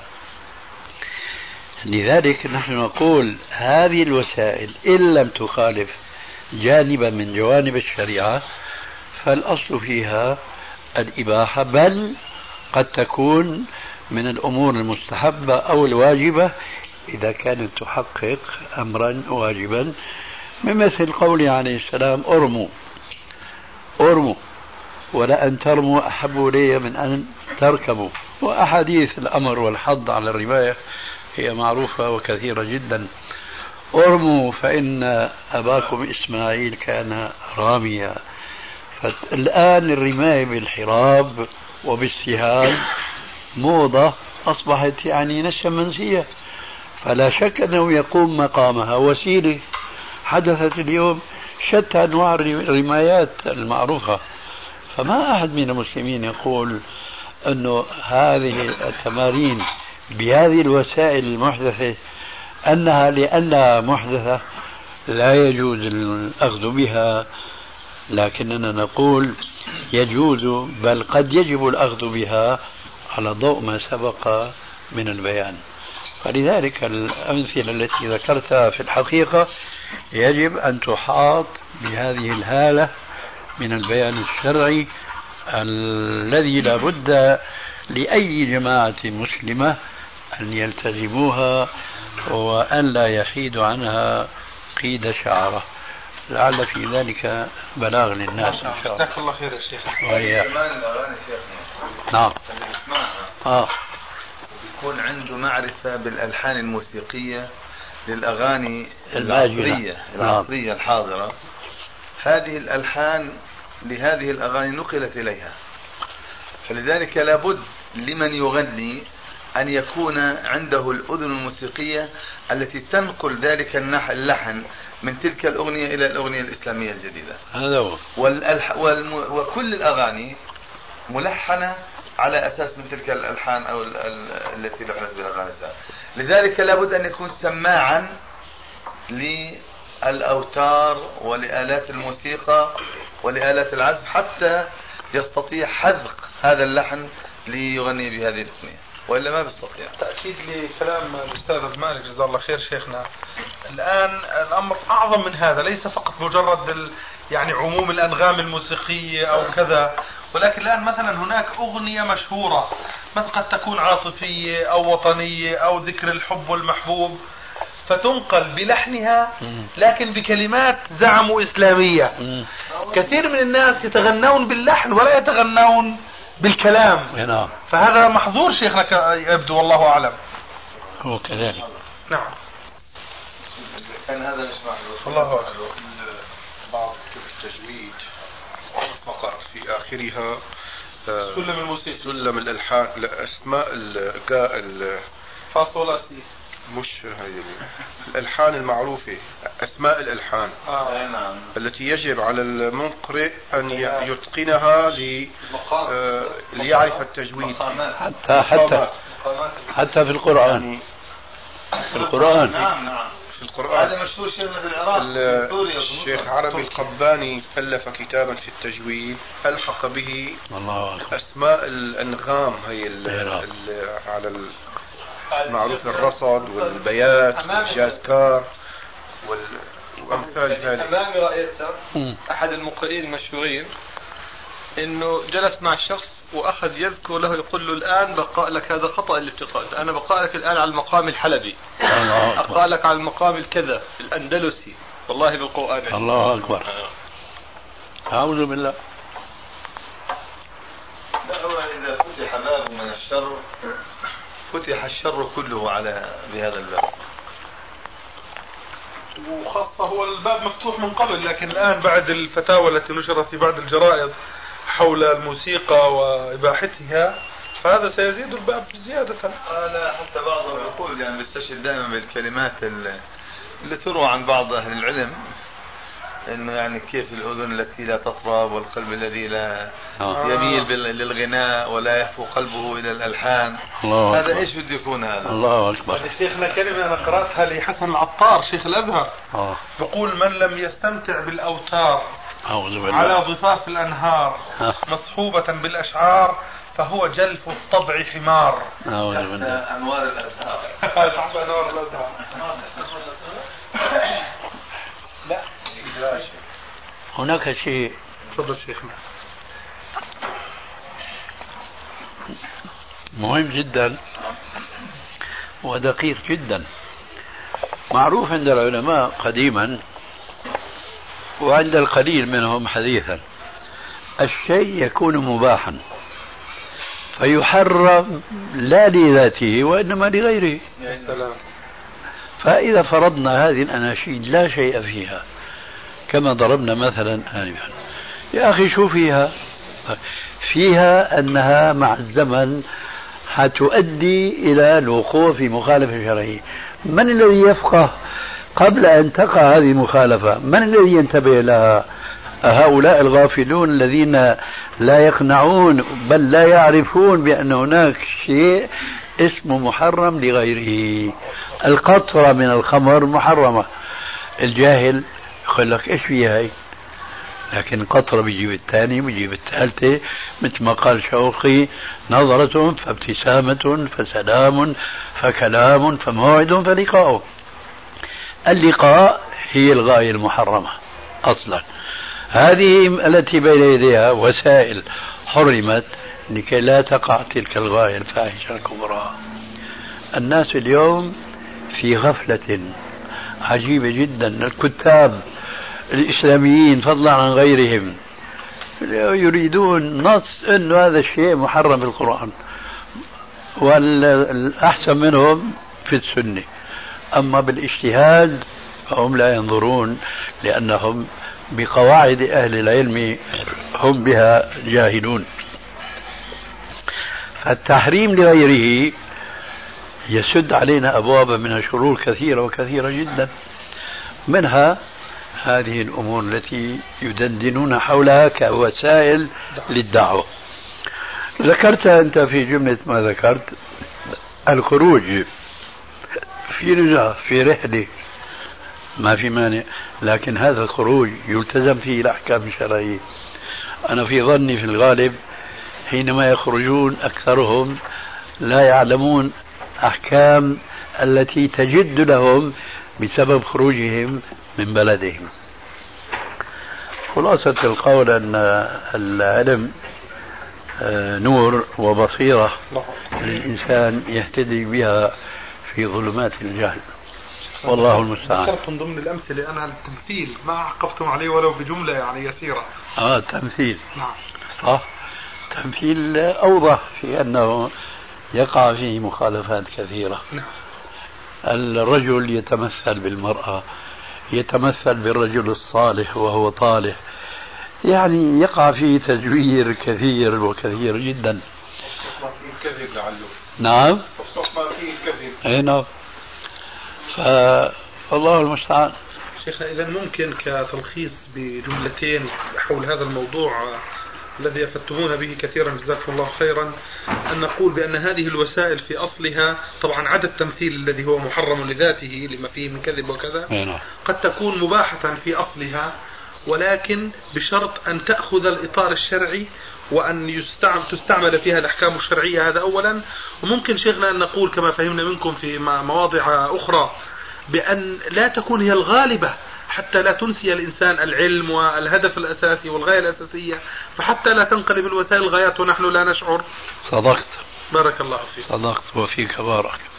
لذلك نحن نقول هذه الوسائل إن لم تخالف جانبا من جوانب الشريعة فالأصل فيها الإباحة، بل قد تكون من الأمور المستحبة أو الواجبة إذا كانت تحقق أمرا واجبا، بمثل قوله عليه السلام: أرموا ولأن ترموا أحب إلي من أن تركبوا. وأحاديث الأمر والحض على الرماية هي معروفة وكثيرة جدا. ارموا فإن أباكم إسماعيل كان راميا. فالآن الرماية بالحراب وبالسهام موضة أصبحت يعني نسيا منسية، فلا شك أنه يقوم مقامها وسيلة. حدثت اليوم شتى أنواع الرمايات المعروفة، فما أحد من المسلمين يقول أنه هذه التمارين بهذه الوسائل المحدثة أنها لأنها محدثة لا يجوز الأخذ بها، لكننا نقول يجوز بل قد يجب الأخذ بها على ضوء ما سبق من البيان. فلذلك الأمثلة التي ذكرتها في الحقيقة يجب أن تحاط بهذه الهالة من البيان الشرعي الذي لا بد لأي جماعة مسلمة أن يلتزموها وأن لا يحيد عنها قيد شعرة، لعل في ذلك بلاغ للناس إن شاء الله. جزاك الله خير يا شيخ. نعم. يكون عنده معرفة بالألحان الموسيقية للأغاني العصرية الحاضرة. هذه الألحان لهذه الأغاني نقلت إليها، فلذلك لابد لمن يغني أن يكون عنده الأذن الموسيقية التي تنقل ذلك اللحن من تلك الأغنية إلى الأغنية الإسلامية الجديدة. هذا هو. وكل الأغاني ملحنة على أساس من تلك الألحان أو التي لحنت بالأغاني. لذلك لابد أن يكون سماعا للأوتار ولآلات الموسيقى ولآلات العزف حتى يستطيع حذق هذا اللحن ليغني بهذه الأغنية، وإلا ما بيستطيع. تأكيد لكلام الأستاذ مالك جزاه الله خير شيخنا، الآن الأمر أعظم من هذا، ليس فقط مجرد يعني عموم الأنغام الموسيقية أو كذا، ولكن الآن مثلا هناك أغنية مشهورة مثلا قد تكون عاطفية أو وطنية أو ذكر الحب والمحبوب، فتنقل بلحنها لكن بكلمات زعموا إسلامية. كثير من الناس يتغنون باللحن ولا يتغنون بالكلام. فهذا محظور شيخنا يبدو، والله أعلم. هو كذلك. نعم. كان هذا مش محظور. الله أعلم. بعض كتب التجويد وقع في آخرها سلم الموسيقى، سلم الألحان، أسماء فاصولة سي، مش هاي الألحان المعروفة، أسماء الألحان التي يجب على المقرئ أن يتقنها ليعرف التجويد. حتى في القرآن. في القرآن. نعم. في القرآن هذا مشهور شيخنا في العراق. الشيخ عربي القباني ألف كتابا في التجويد ألحق به أسماء الأنغام هي على معروف الرصد والبيات والجازكار وأمثال ذلك. أمامي رأيت أحد المقرئين المشهورين إنه جلس مع الشخص وأخذ يذكر له، يقول له الآن بقرأ لك هذا خطأ اللي بتقرأ، أنا بقرأ لك الآن على المقام الحلبي، أقرأ لك على المقام الكذا الأندلسي، والله بالقرآن. الله أكبر. أعوذ بالله. إذا فتح باب من الشر فتح الشر كله بهذا الباب، وخاصة هو الباب مفتوح من قبل، لكن الآن بعد الفتاوى التي نشرت في بعض الجرائد حول الموسيقى وإباحتها فهذا سيزيد الباب زيادة. حتى بعضهم يقول يعني بيستشهد دائما بالكلمات اللي تروى عن بعض أهل العلم، إنه يعني كيف الأذن التي لا تطرب والقلب الذي لا يميل للغناء ولا يهفو قلبه إلى الألحان. هذا إيش بده يكون هذا؟ الله أكبر. شيخنا كلمة أنا قرأتها لحسن العطار شيخ الأزهر، يقول من لم يستمتع بالأوتار على ضفاف الأنهار مصحوبة بالأشعار فهو جلف الطبع حمار. أنوار الأزهار. أنوار الأزهار. لا هناك شيء. تفضل شيخنا. مهم جدا ودقيق جدا، معروف عند العلماء قديما وعند القليل منهم حديثا الشيء يكون مباحا فيحرم لا لذاته وإنما لغيره. فإذا فرضنا هذه الأناشيد لا شيء فيها كما ضربنا مثلا آنفا، يا أخي شو فيها أنها مع الزمن حتؤدي إلى الوقوع في مخالفة شرعية. من الذي يفقه قبل أن تقع هذه المخالفة؟ من الذي ينتبه لها؟ هؤلاء الغافلون الذين لا يقنعون بل لا يعرفون بأن هناك شيء اسمه محرم لغيره. القطرة من الخمر محرمة، الجاهل يقول لك ايش فيها هي، لكن قطرة بيجيب الثاني بيجيب الثالثة، مثل ما قال شوقي: نظرة فابتسامة فسلام فكلام فموعد فلقاء. اللقاء هي الغاية المحرمة أصلا. هذه التي بين يديها وسائل حرمت لكي لا تقع تلك الغاية الفاحشة الكبرى. الناس اليوم في غفلة عجيبة جدا. الكتاب الإسلاميين فضلا عن غيرهم يريدون نص أن هذا الشيء محرم في القرآن، والأحسن منهم في السنة. أما بالاجتهاد فهم لا ينظرون، لأنهم بقواعد أهل العلم هم بها جاهلون. فالتحريم لغيره يسد علينا أبوابا من الشرور كثيرة وكثيرة جدا، منها هذه الأمور التي يدندنون حولها كوسائل للدعوة. ذكرت أنت في جملة ما ذكرت الخروج في رجعة في رحلة، ما في مانع، لكن هذا الخروج يلتزم فيه الأحكام الشرعية. أنا في ظني في الغالب حينما يخرجون أكثرهم لا يعلمون أحكام التي تجد لهم بسبب خروجهم من بلدهم. خلاصة القول أن العلم نور وبصيرة الإنسان يهتدي بها في ظلمات الجهل، والله المستعان. ذكرت من ضمن الأمثلة أنا التمثيل ما عقبتم عليه ولو بجملة يعني يسيرة. تمثيل. نعم صح. تمثيل أوضح في أنه يقع فيه مخالفات كثيرة. نعم. الرجل يتمثل بالمرأة، يتمثل بالرجل الصالح وهو طالح، يعني يقع فيه تزوير كثير وكثير جدا. الكذب لعله. نعم. فيه الكذب. اي نعم. فالله المستعان. شيخنا إذا ممكن كتلخيص بجملتين حول هذا الموضوع الذي أفدتمونا به كثيرا جزاكم الله خيرا، أن نقول بأن هذه الوسائل في أصلها طبعا عدا التمثيل الذي هو محرم لذاته لما فيه من كذب وكذا قد تكون مباحة في أصلها، ولكن بشرط أن تأخذ الإطار الشرعي وأن تستعمل فيها الأحكام الشرعية. هذا أولا. وممكن شيخنا أن نقول كما فهمنا منكم في مواضع أخرى بأن لا تكون هي الغالبة حتى لا تنسي الإنسان العلم والهدف الأساسي والغاية الأساسية، فحتى لا تنقلب الوسائل غايات ونحن لا نشعر. صدقت. بارك الله فيك. صدقت وفيك بارك.